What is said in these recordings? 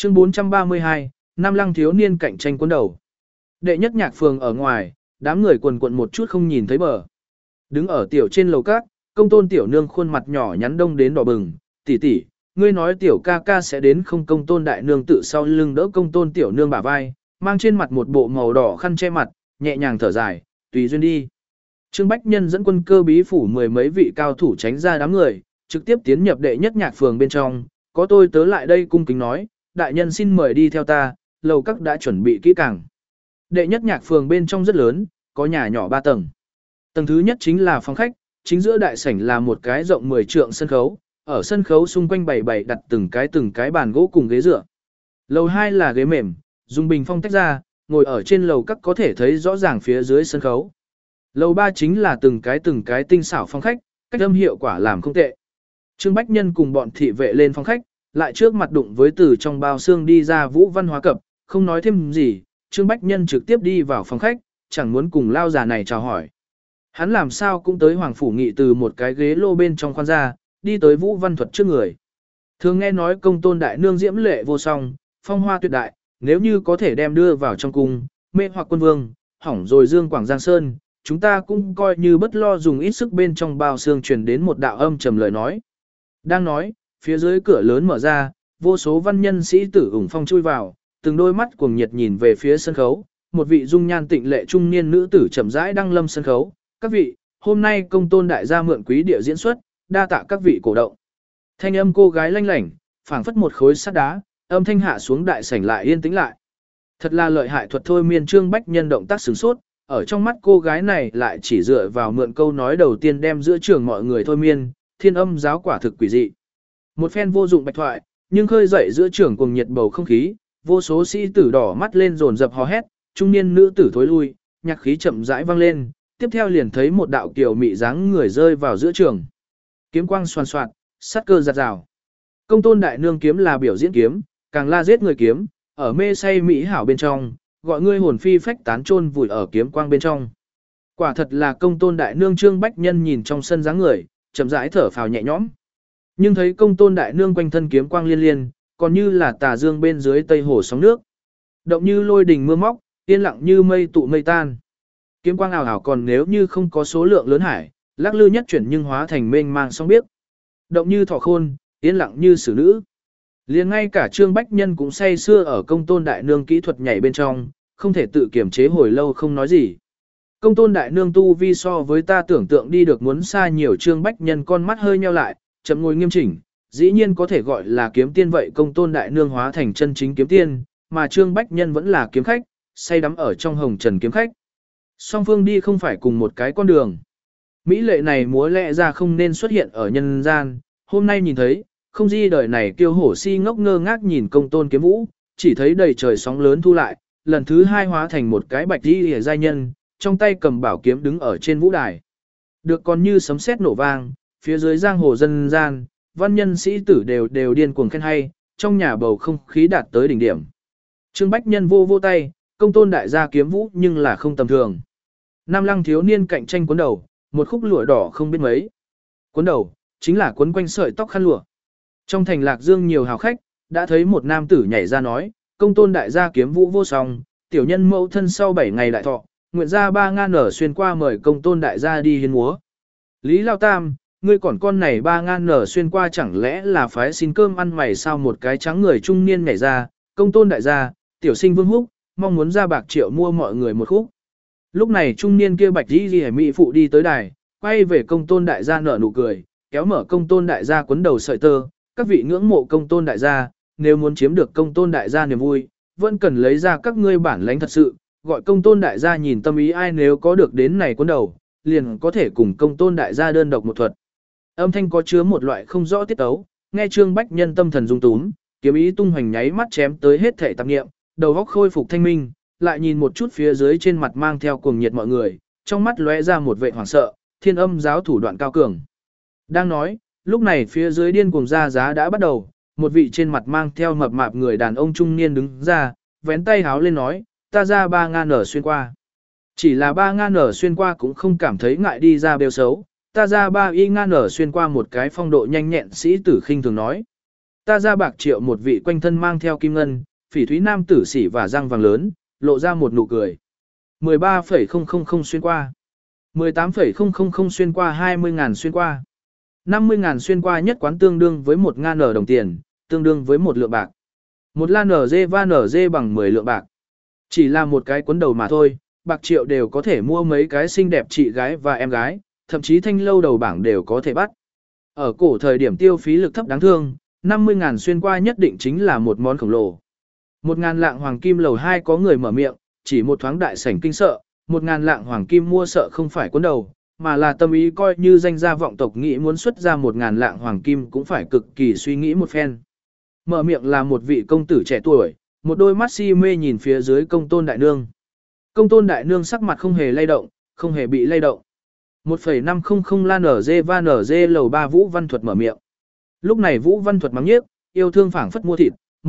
Chương 432, Nam Lăng thiếu niên cạnh tranh cuốn đầu. Đệ nhất nhạc phường ở ngoài, đám người quần quận một chút không nhìn thấy bờ. Đứng ở tiểu trên lầu cát, công tôn tiểu nương khuôn mặt nhỏ nhắn đông đến đỏ bừng, tỷ tỷ, ngươi nói tiểu ca ca sẽ đến không? Công tôn đại nương tự sau lưng đỡ công tôn tiểu nương bả vai, mang trên mặt một bộ màu đỏ khăn che mặt, nhẹ nhàng thở dài, tùy duyên đi. Trương Bách Nhân dẫn quân cơ bí phủ mười mấy vị cao thủ tránh ra đám người, trực tiếp tiến nhập đệ nhất nhạc phường bên trong, có tôi tớ lại đây cung kính nói, đại nhân xin mời đi theo ta, lầu các đã chuẩn bị kỹ càng. Đệ nhất nhạc phường bên trong rất lớn, có nhà nhỏ 3 tầng. Tầng thứ nhất chính là phòng khách, chính giữa đại sảnh là một cái rộng 10 trượng sân khấu, ở sân khấu xung quanh bày đặt từng cái bàn gỗ cùng ghế dựa. Lầu 2 là ghế mềm, dùng bình phong tách ra, ngồi ở trên lầu các có thể thấy rõ ràng phía dưới sân khấu. Lầu 3 chính là từng cái tinh xảo phòng khách, cách âm hiệu quả làm không tệ. Trương Bách Nhân cùng bọn thị vệ lên phòng khách, lại trước mặt đụng với từ trong bao xương đi ra Vũ Văn Hóa Cập, không nói thêm gì, Trương Bách Nhân trực tiếp đi vào phòng khách, chẳng muốn cùng lao già này chào hỏi. Hắn làm sao cũng tới Hoàng Phủ Nghị từ một cái ghế lô bên trong khoan ra, đi tới Vũ Văn Thuật trước người. Thường nghe nói công tôn đại nương diễm lệ vô song, phong hoa tuyệt đại, nếu như có thể đem đưa vào trong cung, mê hoặc quân vương, hỏng rồi dương quảng giang sơn, chúng ta cũng coi như bất lo dùng ít sức. Bên trong bao xương truyền đến một đạo âm trầm lời nói. Đang nói, phía dưới cửa lớn mở ra, vô số văn nhân sĩ tử ủng phong chui vào, từng đôi mắt cuồng nhiệt nhìn về phía sân khấu, một vị dung nhan tịnh lệ trung niên nữ tử chậm rãi đăng lâm sân khấu. Các vị, hôm nay công tôn đại gia mượn quý địa diễn xuất, đa tạ các vị cổ động. Thanh âm cô gái lanh lảnh, phảng phất một khối sắt đá, âm thanh hạ xuống đại sảnh lại yên tĩnh lại. Thật là lợi hại thuật thôi miên. Trương Bách Nhân động tác sửng sốt, ở trong mắt cô gái này lại chỉ dựa vào mượn câu nói đầu tiên đem giữa trường mọi người thôi miên, thiên âm giáo quả thực quỷ dị. Một phen vô dụng bạch thoại, nhưng khơi dậy giữa trường cuồng nhiệt bầu không khí, vô số sĩ tử đỏ mắt lên dồn dập hò hét, trung niên nữ tử thối lui, nhạc khí chậm rãi vang lên, tiếp theo liền thấy một đạo kiều mị dáng người rơi vào giữa trường. Kiếm quang xoàn xoạt, sát cơ giạt rào. Công tôn đại nương kiếm là biểu diễn kiếm, càng la giết người kiếm, ở mê say mỹ hảo bên trong, gọi ngươi hồn phi phách tán chôn vùi ở kiếm quang bên trong. Quả thật là công tôn đại nương. Trương Bách Nhân nhìn trong sân dáng người, chậm rãi thở phào nhẹ nhõm. Nhưng thấy công tôn đại nương quanh thân kiếm quang liên liên, còn như là tà dương bên dưới tây hồ sóng nước. Động như lôi đình mưa móc, yên lặng như mây tụ mây tan. Kiếm quang ảo ảo còn nếu như không có số lượng lớn hải, lắc lư nhất chuyển nhưng hóa thành mênh mang sóng biếc. Động như thỏ khôn, yên lặng như xử nữ. Liền ngay cả Trương Bách Nhân cũng say sưa ở công tôn đại nương kỹ thuật nhảy bên trong, không thể tự kiểm chế hồi lâu không nói gì. Công tôn đại nương tu vi so với ta tưởng tượng đi được muốn xa nhiều. Trương Bách Nhân con mắt hơi nheo lại, chậm ngồi nghiêm chỉnh, dĩ nhiên có thể gọi là kiếm tiên. Vậy công tôn đại nương hóa thành chân chính kiếm tiên, mà Trương Bách Nhân vẫn là kiếm khách, say đắm ở trong hồng trần kiếm khách. Song phương đi không phải cùng một cái con đường. Mỹ lệ này múa lẽ ra không nên xuất hiện ở nhân gian, hôm nay nhìn thấy, không di đời này kiêu hổ si ngốc ngơ ngác nhìn công tôn kiếm vũ, chỉ thấy đầy trời sóng lớn thu lại, lần thứ hai hóa thành một cái bạch đi hề giai nhân, trong tay cầm bảo kiếm đứng ở trên vũ đài. Được còn như sấm sét nổ vang, phía dưới giang hồ dân gian, văn nhân sĩ tử đều điên cuồng khen hay, trong nhà bầu không khí đạt tới đỉnh điểm. Trương Bách Nhân vô tay, công tôn đại gia kiếm vũ nhưng là không tầm thường. Nam Lăng thiếu niên cạnh tranh cuốn đầu, một khúc lụa đỏ không biết mấy. Cuốn đầu, chính là cuốn quanh sợi tóc khăn lụa. Trong thành Lạc Dương nhiều hào khách, đã thấy một nam tử nhảy ra nói, công tôn đại gia kiếm vũ vô song, tiểu nhân mẫu thân sau 7 ngày đại thọ, nguyện ra 3 ngàn nở xuyên qua mời công tôn đại gia đi hiến múa. Lý Lao Tam, ngươi còn con này 3 ngàn nở xuyên qua chẳng lẽ là phái xin cơm ăn mày sao? Một cái trắng người trung niên nhảy ra, công tôn đại gia, tiểu sinh Vương Húc, mong muốn ra bạc triệu mua mọi người một khúc. Lúc này trung niên kia bạch đi ghi mỹ phụ đi tới đài, quay về công tôn đại gia nở nụ cười, kéo mở công tôn đại gia quấn đầu sợi tơ, các vị ngưỡng mộ công tôn đại gia, nếu muốn chiếm được công tôn đại gia niềm vui, vẫn cần lấy ra các ngươi bản lãnh thật sự, gọi công tôn đại gia nhìn tâm ý ai nếu có được đến này quấn đầu, liền có thể cùng công tôn đại gia đơn độc một thuật. Âm thanh có chứa một loại không rõ tiết tấu, nghe Trương Bách Nhân tâm thần rung túm, kiếm ý tung hoành nháy mắt chém tới hết thể tạp niệm, đầu óc khôi phục thanh minh, lại nhìn một chút phía dưới trên mặt mang theo cuồng nhiệt mọi người, trong mắt lóe ra một vẻ hoảng sợ, thiên âm giáo thủ đoạn cao cường. Đang nói, lúc này phía dưới điên cuồng ra giá đã bắt đầu, một vị trên mặt mang theo mập mạp người đàn ông trung niên đứng ra, vén tay háo lên nói, ta ra 3 ngàn nở xuyên qua. Chỉ là 3 ngàn nở xuyên qua cũng không cảm thấy ngại đi ra bêu xấu, ta ra 3 y ngàn nở xuyên qua. Một cái phong độ nhanh nhẹn sĩ tử khinh thường nói. Ta ra bạc triệu một vị quanh thân mang theo kim ngân, phỉ thúy nam tử sỉ và răng vàng lớn, lộ ra một nụ cười. 13,000 xuyên qua. 18,000 xuyên qua 20.000 xuyên qua. 50.000 xuyên qua nhất quán tương đương với 1.000 nở đồng tiền, tương đương với 1 lượng bạc. Một la NG và NG bằng 10 lượng bạc. Chỉ là một cái cuốn đầu mà thôi, bạc triệu đều có thể mua mấy cái xinh đẹp chị gái và em gái, thậm chí thanh lâu đầu bảng đều có thể bắt. Ở cổ thời điểm tiêu phí lực thấp đáng thương, 50.000 xuyên qua nhất định chính là một món khổng lồ. 1.000 lạng hoàng kim lầu 2 có người mở miệng, chỉ một thoáng đại sảnh kinh sợ, 1.000 lạng hoàng kim mua sợ không phải cuốn đầu, mà là tâm ý coi như danh gia vọng tộc nghĩ muốn xuất ra 1.000 lạng hoàng kim cũng phải cực kỳ suy nghĩ một phen. Mở miệng là một vị công tử trẻ tuổi, một đôi mắt si mê nhìn phía dưới công tôn đại nương. Công tôn đại nương sắc mặt không hề lay động, không hề bị lay động. 1,500 la NG và NG lầu 3 Vũ Văn Thuật mở miệng. Lúc này Vũ Văn Thuật mắng nhiếc, yêu thương phảng phất mua thịt,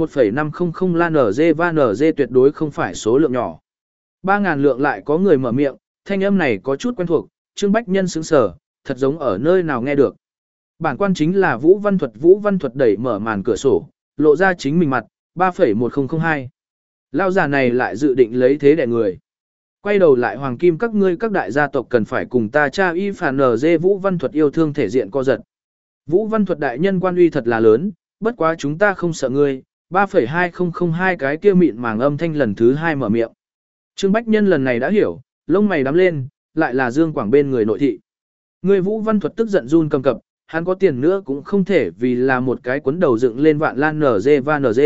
1,500 la NG và NG tuyệt đối không phải số lượng nhỏ. 3.000 lượng lại có người mở miệng, thanh âm này có chút quen thuộc, Trương Bách Nhân sững sờ, thật giống ở nơi nào nghe được. Bản quan chính là Vũ Văn Thuật đẩy mở màn cửa sổ, lộ ra chính mình mặt, 3,1002. Lao giả này lại dự định lấy thế đẻ người. Quay đầu lại hoàng kim các ngươi các đại gia tộc cần phải cùng ta tra y phản NG Vũ Văn Thuật yêu thương thể diện co giật. Vũ Văn Thuật đại nhân quan uy thật là lớn, bất quá chúng ta không sợ ngươi, 3,2002 cái kia mịn màng âm thanh lần thứ 2 mở miệng. Trương Bách Nhân lần này đã hiểu, lông mày đắm lên, lại là Dương Quảng bên người nội thị. Người Vũ Văn Thuật tức giận run cầm cập, hắn có tiền nữa cũng không thể vì là một cái cuốn đầu dựng lên vạn lan NG và NG.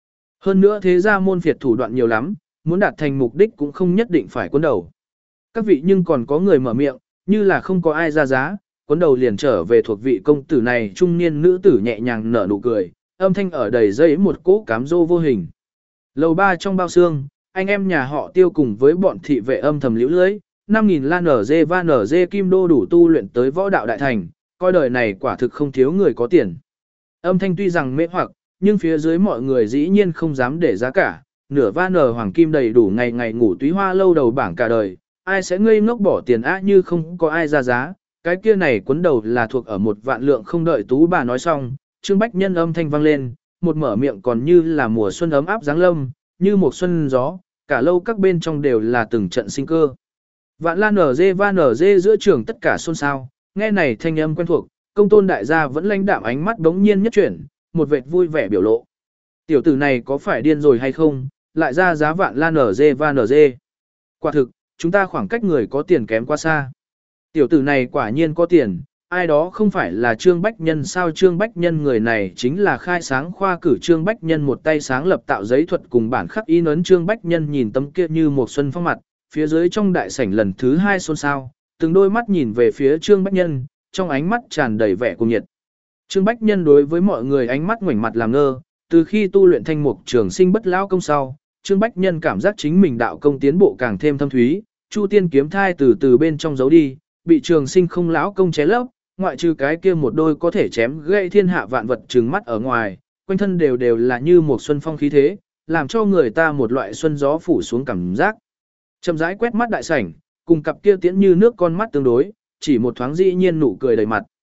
Hơn nữa thế ra môn phiệt thủ đoạn nhiều lắm, muốn đạt thành mục đích cũng không nhất định phải cuốn đầu. Các vị nhưng còn có người mở miệng, như là không có ai ra giá, cuốn đầu liền trở về thuộc vị công tử này trung niên nữ tử nhẹ nhàng nở nụ cười, âm thanh ở đầy dây một cỗ cám dô vô hình. Lầu 3 trong bao xương, anh em nhà họ Tiêu cùng với bọn thị vệ âm thầm liễu lưới, 5.000 lan NG và NG kim đô đủ tu luyện tới võ đạo đại thành, coi đời này quả thực không thiếu người có tiền. Âm thanh tuy rằng mê hoặc, nhưng phía dưới mọi người dĩ nhiên không dám để giá cả, nửa van nở hoàng kim đầy đủ ngày ngày ngủ túy hoa lâu đầu bảng cả đời, ai sẽ ngây ngốc bỏ tiền á như không có ai ra giá, cái kia này cuốn đầu là thuộc ở 1 vạn lượng không đợi tú bà nói xong, Trương Bách Nhân âm thanh vang lên, một mở miệng còn như là mùa xuân ấm áp giáng lâm, như một xuân gió, cả lâu các bên trong đều là từng trận sinh cơ. Vạn lan NG và NG giữa trường tất cả xôn xao, nghe này thanh âm quen thuộc, công tôn đại gia vẫn lãnh đạm ánh mắt đống nhiên nhất chuyển, một vệt vui vẻ biểu lộ. Tiểu tử này có phải điên rồi hay không, lại ra giá vạn lan NG và NG. Quả thực, chúng ta khoảng cách người có tiền kém quá xa. Tiểu tử này quả nhiên có tiền, ai đó không phải là Trương Bách Nhân sao? Trương Bách Nhân người này chính là khai sáng khoa cử Trương Bách Nhân một tay sáng lập tạo giấy thuật cùng bản khắc in ấn. Trương Bách Nhân nhìn tấm kia như một xuân phong mặt, phía dưới trong đại sảnh lần thứ 2 xôn xao, từng đôi mắt nhìn về phía Trương Bách Nhân, trong ánh mắt tràn đầy vẻ cuồng nhiệt. Trương Bách Nhân đối với mọi người ánh mắt ngoảnh mặt làm ngơ, từ khi tu luyện thanh mục trường sinh bất lão công sau, Trương Bách Nhân cảm giác chính mình đạo công tiến bộ càng thêm thâm thúy, Chu Tiên kiếm thai từ từ bên trong giấu đi, bị trường sinh không lão công ché lấp, ngoại trừ cái kia một đôi có thể chém gãy thiên hạ vạn vật trừng mắt ở ngoài, quanh thân đều là như một xuân phong khí thế, làm cho người ta một loại xuân gió phủ xuống cảm giác. Chậm rãi quét mắt đại sảnh, cùng cặp kia tiễn như nước con mắt tương đối, chỉ một thoáng dĩ nhiên nụ cười đầy mặt.